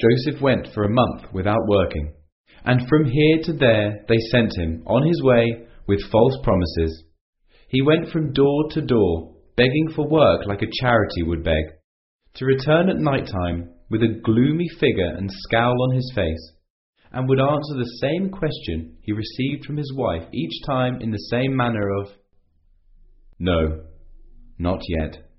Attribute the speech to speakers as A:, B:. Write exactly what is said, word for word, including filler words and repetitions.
A: Joseph went for a month without working, and from here to there they sent him on his way with false promises. He went from door to door, begging for work like a charity would beg, to return at night time with a gloomy figure and scowl on his face, and would answer the same question he received from his wife each time in the same manner of, "No, not yet."